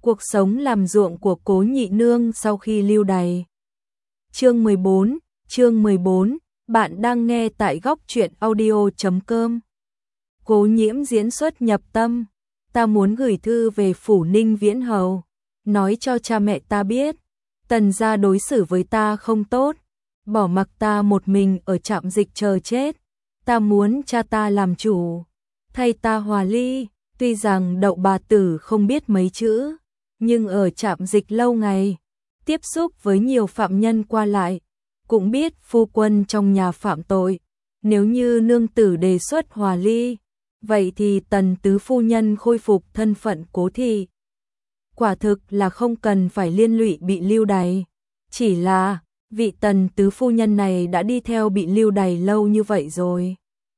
Cuộc sống làm ruộng của Cố Nhị Nương sau khi lưu đày. Chương 14, bạn đang nghe tại góc truyện audio.com. Cố Nhiễm diễn xuất nhập tâm, ta muốn gửi thư về phủ Ninh Viễn Hầu, nói cho cha mẹ ta biết, Tần gia đối xử với ta không tốt, bỏ mặc ta một mình ở trạm dịch chờ chết, ta muốn cha ta làm chủ, thay ta hòa ly. Tuy rằng Đậu bà tử không biết mấy chữ, nhưng ở trạm dịch lâu ngày, tiếp xúc với nhiều phạm nhân qua lại, cũng biết phu quân trong nhà phạm tội. Nếu như nương tử đề xuất hòa ly, vậy thì Tần tứ phu nhân khôi phục thân phận cố thị. Quả thực là không cần phải liên lụy bị lưu đày. Chỉ là, vị Tần tứ phu nhân này đã đi theo bị lưu đày lâu như vậy rồi.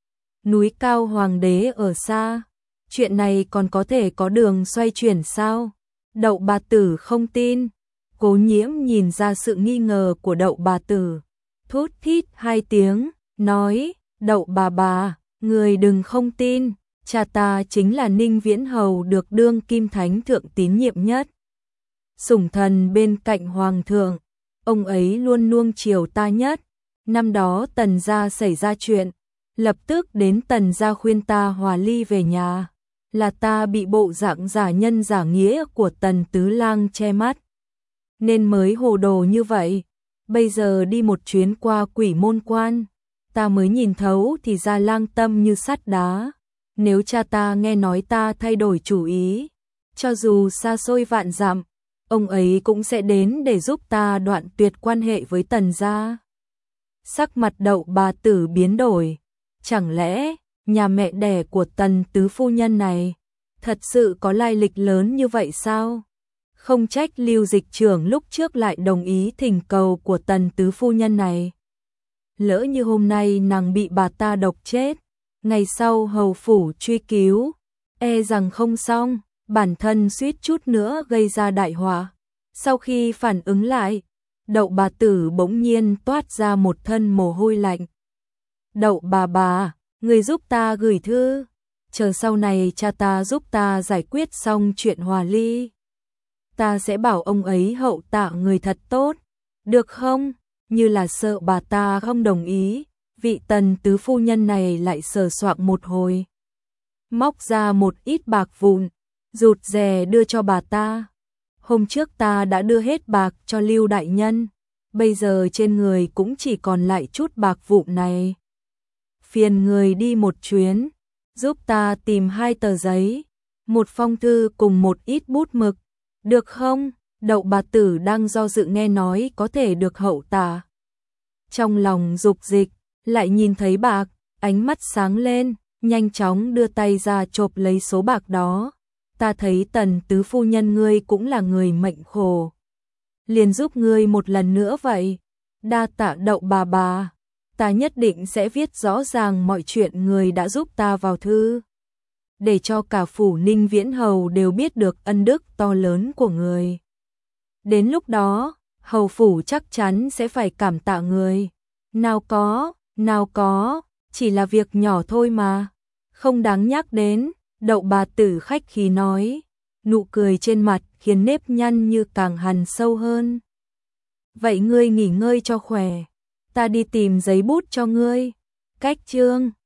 Núi cao hoàng đế ở xa, chuyện này còn có thể có đường xoay chuyển sao? Đậu bà tử không tin. Cố Nhiễm nhìn ra sự nghi ngờ của Đậu bà tử, thút thít hai tiếng, nói, Đậu bà, người đừng không tin, cha ta chính là Ninh Viễn Hầu được đương kim thánh thượng tín nhiệm nhất. Sủng thần bên cạnh hoàng thượng, ông ấy luôn nuông chiều ta nhất. Năm đó Tần gia xảy ra chuyện, lập tức đến Tần gia khuyên ta hòa ly về nhà, là ta bị bộ dạng giả nhân giả nghĩa của Tần tứ lang che mắt, nên mới hồ đồ như vậy. Bây giờ đi một chuyến qua Quỷ Môn Quan, ta mới nhìn thấu thì ra lang tâm như sắt đá. Nếu cha ta nghe nói ta thay đổi chủ ý, cho dù xa xôi vạn dặm, ông ấy cũng sẽ đến để giúp ta đoạn tuyệt quan hệ với Tần gia. Sắc mặt Đậu bà tử biến đổi, chẳng lẽ nhà mẹ đẻ của Tần tứ phu nhân này thật sự có lai lịch lớn như vậy sao? Không trách Lưu dịch trưởng lúc trước lại đồng ý thỉnh cầu của Tần tứ phu nhân này. Lỡ như hôm nay nàng bị bà ta độc chết, ngày sau hầu phủ truy cứu, e rằng không xong, bản thân suýt chút nữa gây ra đại họa. Sau khi phản ứng lại, Đậu bà tử bỗng nhiên toát ra một thân mồ hôi lạnh. Đậu bà, người giúp ta gửi thư, chờ sau này cha ta giúp ta giải quyết xong chuyện hòa ly, ta sẽ bảo ông ấy hậu tạ người thật tốt, được không? Như là sợ bà ta không đồng ý, vị Tần tứ phu nhân này lại sờ soạng một hồi, móc ra một ít bạc vụn, rụt rè đưa cho bà ta. Hôm trước ta đã đưa hết bạc cho Lưu đại nhân, bây giờ trên người cũng chỉ còn lại chút bạc vụn này. Phiền người đi một chuyến, giúp ta tìm 2 tờ giấy, một phong thư cùng một ít bút mực, được không? Đậu bà tử đang do dự nghe nói có thể được hậu tạ. Trong lòng dục dịch, lại nhìn thấy bạc, ánh mắt sáng lên, nhanh chóng đưa tay ra chộp lấy số bạc đó. Ta thấy Tần tứ phu nhân ngươi cũng là người mệnh khổ, liền giúp ngươi một lần nữa vậy. Đa tạ Đậu bà, ta nhất định sẽ viết rõ ràng mọi chuyện người đã giúp ta vào thư, để cho cả phủ Ninh Viễn Hầu đều biết được ân đức to lớn của người. Đến lúc đó, hầu phủ chắc chắn sẽ phải cảm tạ người. Nào có, chỉ là việc nhỏ thôi mà, không đáng nhắc đến. Đậu bà tử khách khí nói, nụ cười trên mặt khiến nếp nhăn như càng hằn sâu hơn. Vậy ngươi nghỉ ngơi cho khỏe, ta đi tìm giấy bút cho ngươi. Cách chương